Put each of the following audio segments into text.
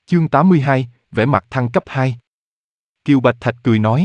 Chương 82, vẻ mặt thăng cấp 2. Kiều Bạch Thạch cười nói.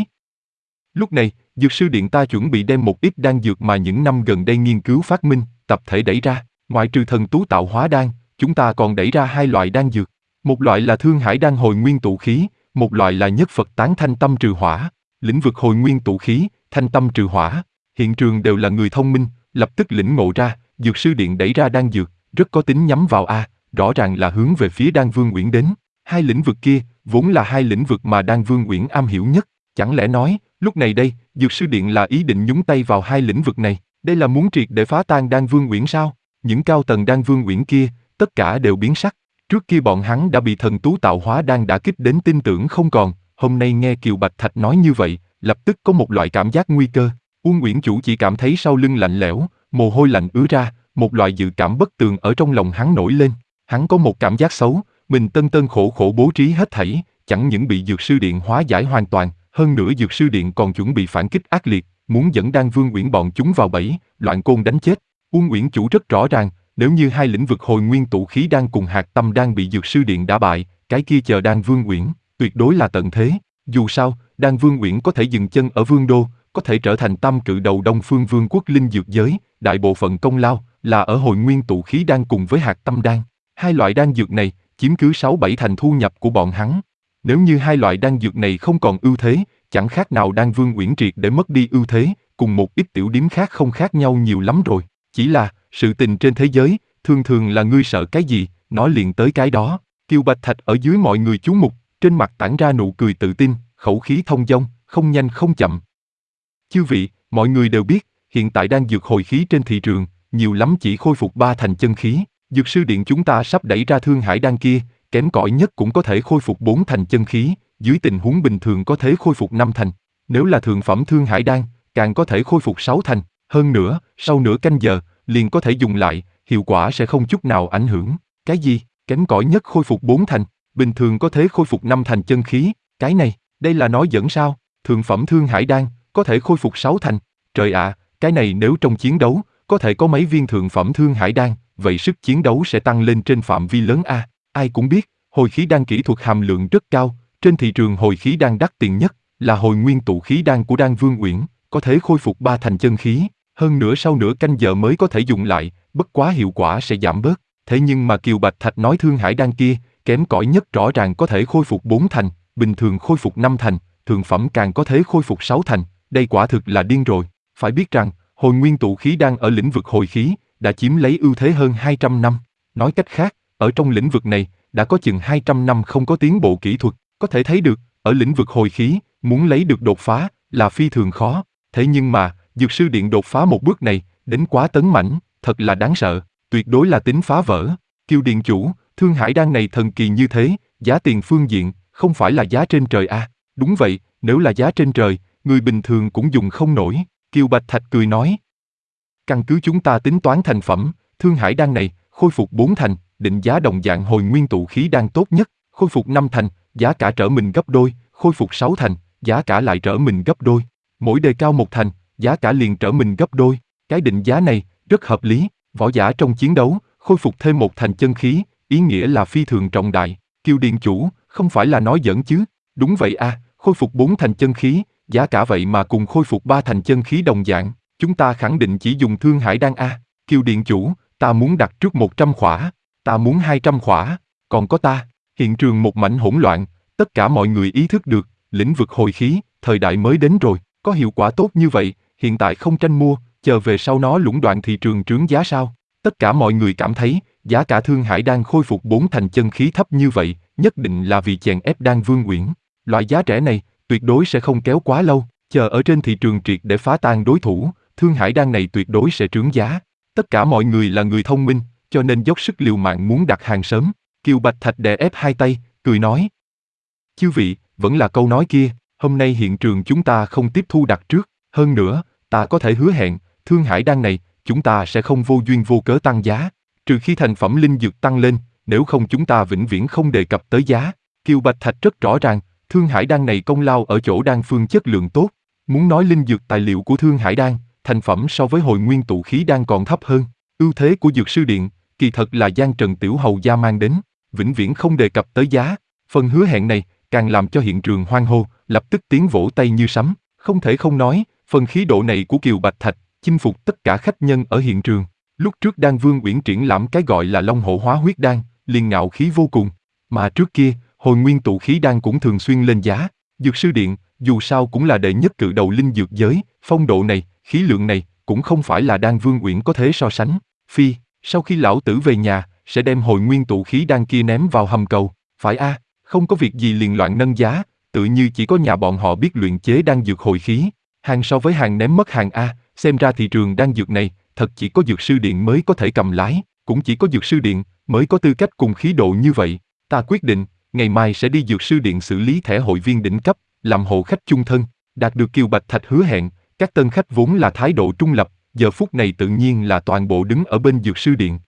Lúc này, Dược sư điện ta chuẩn bị đem một ít đan dược mà những năm gần đây nghiên cứu phát minh, tập thể đẩy ra. Ngoại trừ thần tú tạo hóa đan, chúng ta còn đẩy ra 2 loại đan dược. Một loại là Thương Hải đan hồi nguyên tụ khí, một loại là Nhất Phật tán thanh tâm trừ hỏa. Lĩnh vực hồi nguyên tụ khí, thanh tâm trừ hỏa. Hiện trường đều là người thông minh, lập tức lĩnh ngộ ra, Dược sư điện đẩy ra đan dược, rất có tính nhắm vào rõ ràng là hướng về phía Đan Vương Uyển đến. 2 lĩnh vực kia, vốn là 2 lĩnh vực mà Đan Vương Uyển am hiểu nhất. Chẳng lẽ nói, lúc này đây, Dược sư điện là ý định nhúng tay vào 2 lĩnh vực này, đây là muốn triệt để phá tan Đan Vương Uyển sao? Những cao tầng Đan Vương Uyển kia, tất cả đều biến sắc. Trước kia bọn hắn đã bị thần tú tạo hóa đan đả kích đến tin tưởng không còn, hôm nay nghe Kiều Bạch Thạch nói như vậy, lập tức có một loại cảm giác nguy cơ. Uông Uyển chủ chỉ cảm thấy sau lưng lạnh lẽo, mồ hôi lạnh ứa ra, một loại dự cảm bất tường ở trong lòng hắn nổi lên. Hắn có một cảm giác xấu, mình tân tân khổ khổ bố trí hết thảy, chẳng những bị Dược sư điện hóa giải hoàn toàn, hơn nữa Dược sư điện còn chuẩn bị phản kích ác liệt, muốn dẫn Đan Vương Uyển bọn chúng vào bẫy, loạn côn đánh chết. Uông Uyển chủ rất rõ ràng, nếu như 2 lĩnh vực hồi nguyên tụ khí đan cùng hạt tâm đan bị Dược sư điện đả bại, cái kia chờ Đan Vương Uyển, tuyệt đối là tận thế. Dù sao, Đan Vương Uyển có thể dừng chân ở Vương đô, có thể trở thành tam cự đầu Đông Phương Vương quốc linh dược giới, đại bộ phận công lao là ở hồi nguyên tụ khí đan cùng với hạt tâm đan. 2 loại đan dược này chiếm cứ 6-7 thành thu nhập của bọn hắn. Nếu như 2 loại đan dược này không còn ưu thế, chẳng khác nào Đan Vương Uyển triệt để mất đi ưu thế, cùng một ít tiểu điếm khác không khác nhau nhiều lắm rồi. Chỉ là, sự tình trên thế giới, thường thường là ngươi sợ cái gì, nói liền tới cái đó. Kiều Bạch Thạch ở dưới mọi người chú mục, trên mặt tản ra nụ cười tự tin, khẩu khí thông dong, không nhanh không chậm. Chư vị, mọi người đều biết, hiện tại đang dược hồi khí trên thị trường, nhiều lắm chỉ khôi phục 3 thành chân khí. Dược sư điện chúng ta sắp đẩy ra Thương Hải đan kia, kém cỏi nhất cũng có thể khôi phục 4 thành chân khí, dưới tình huống bình thường có thể khôi phục 5 thành. Nếu là thượng phẩm Thương Hải đan, càng có thể khôi phục 6 thành. Hơn nữa, sau nửa canh giờ, liền có thể dùng lại, hiệu quả sẽ không chút nào ảnh hưởng. Cái gì? Kém cỏi nhất khôi phục 4 thành, bình thường có thể khôi phục 5 thành chân khí. Cái này, đây là nói giỡn sao? Thượng phẩm Thương Hải đan, có thể khôi phục 6 thành. Trời ạ, cái này nếu trong chiến đấu, có thể có mấy viên thượng phẩm Thương Hải đan, vậy sức chiến đấu sẽ tăng lên trên phạm vi lớn a. Ai cũng biết, hồi khí đan kỹ thuật hàm lượng rất cao, trên thị trường hồi khí đan đắt tiền nhất là hồi nguyên tụ khí đan của Đan Vương Uyển, có thể khôi phục 3 thành chân khí, hơn nữa sau nửa canh giờ mới có thể dùng lại, bất quá hiệu quả sẽ giảm bớt. Thế nhưng mà Kiều Bạch Thạch nói Thương Hải đan kia, kém cỏi nhất rõ ràng có thể khôi phục 4 thành, bình thường khôi phục 5 thành, thượng phẩm càng có thể khôi phục 6 thành, đây quả thực là điên rồi. Phải biết rằng, hồi nguyên tụ khí đan ở lĩnh vực hồi khí, đã chiếm lấy ưu thế hơn 200 năm. Nói cách khác, ở trong lĩnh vực này, đã có chừng 200 năm không có tiến bộ kỹ thuật, có thể thấy được, ở lĩnh vực hồi khí, muốn lấy được đột phá, là phi thường khó. Thế nhưng mà, Dược sư điện đột phá một bước này, đến quá tấn mãnh, thật là đáng sợ, tuyệt đối là tính phá vỡ. Kiều điện chủ, Thương Hải đan này thần kỳ như thế, giá tiền phương diện, không phải là giá trên trời à? Đúng vậy, nếu là giá trên trời, người bình thường cũng dùng không nổi. Kiều Bạch Thạch cười nói. Căn cứ chúng ta tính toán thành phẩm, Thương Hải đan này, khôi phục 4 thành, định giá đồng dạng hồi nguyên tụ khí đan tốt nhất, khôi phục 5 thành, giá cả trở mình gấp đôi, khôi phục 6 thành, giá cả lại trở mình gấp đôi. Mỗi đề cao 1 thành, giá cả liền trở mình gấp đôi. Cái định giá này, rất hợp lý, võ giả trong chiến đấu, khôi phục thêm 1 thành chân khí, ý nghĩa là phi thường trọng đại. Kiều điện chủ, không phải là nói giỡn chứ? Đúng vậy à, khôi phục 4 thành chân khí, giá cả vậy mà cùng khôi phục 3 thành chân khí đồng dạng, chúng ta khẳng định chỉ dùng Thương Hải đan a. Kiều điện chủ, ta muốn đặt trước 100 khỏa, ta muốn 200 khỏa, còn có ta. Hiện trường một mảnh hỗn loạn, tất cả mọi người ý thức được, lĩnh vực hồi khí, thời đại mới đến rồi, có hiệu quả tốt như vậy, hiện tại không tranh mua, chờ về sau nó lũng đoạn thị trường trướng giá sao? Tất cả mọi người cảm thấy, giá cả Thương Hải đan khôi phục 4 thành chân khí thấp như vậy, nhất định là vì chèn ép Đan Vương Uyển. Loại giá rẻ này, tuyệt đối sẽ không kéo quá lâu, chờ ở trên thị trường triệt để phá tan đối thủ, Thương Hải đan này tuyệt đối sẽ trướng giá. Tất cả mọi người là người thông minh, cho nên dốc sức liều mạng muốn đặt hàng sớm. Kiều Bạch Thạch đè ép 2 tay, cười nói. Chư vị, vẫn là câu nói kia, hôm nay hiện trường chúng ta không tiếp thu đặt trước, hơn nữa, ta có thể hứa hẹn, Thương Hải đan này, chúng ta sẽ không vô duyên vô cớ tăng giá, trừ khi thành phẩm linh dược tăng lên, nếu không chúng ta vĩnh viễn không đề cập tới giá. Kiều Bạch Thạch rất rõ ràng, Thương Hải đan này công lao ở chỗ đan phương chất lượng tốt, muốn nói linh dược tài liệu của Thương Hải đan, thành phẩm so với hồi nguyên tụ khí đan còn thấp hơn, ưu thế của Dược sư điện, kỳ thật là Giang Trần tiểu hầu gia mang đến, vĩnh viễn không đề cập tới giá. Phần hứa hẹn này càng làm cho hiện trường hoan hô, lập tức tiếng vỗ tay như sấm. Không thể không nói, phần khí độ này của Kiều Bạch Thạch chinh phục tất cả khách nhân ở hiện trường. Lúc trước Đan Vương Uyển triển lãm cái gọi là Long Hổ Hóa Huyết Đan, liền ngạo khí vô cùng. Mà trước kia, Hồi Nguyên Tụ Khí Đan cũng thường xuyên lên giá. Dược sư điện, dù sao cũng là đệ nhất cự đầu linh dược giới, phong độ này, khí lượng này, cũng không phải là Đan Vương Uyển có thể so sánh. Phi, sau khi lão tử về nhà, sẽ đem Hồi Nguyên Tụ Khí Đan kia ném vào hầm cầu. Phải a, không có việc gì liền loạn nâng giá, tự như chỉ có nhà bọn họ biết luyện chế đan dược hồi khí. Hàng so với hàng ném mất hàng a, xem ra thị trường đan dược này, thật chỉ có dược sư điện mới có thể cầm lái, cũng chỉ có dược sư điện mới có tư cách cùng khí độ như vậy. Ta quyết định, ngày mai sẽ đi dược sư điện xử lý thẻ hội viên đỉnh cấp, làm hộ khách chung thân. Đạt được Kiều Bạch Thạch hứa hẹn, các tân khách vốn là thái độ trung lập, giờ phút này tự nhiên là toàn bộ đứng ở bên dược sư điện.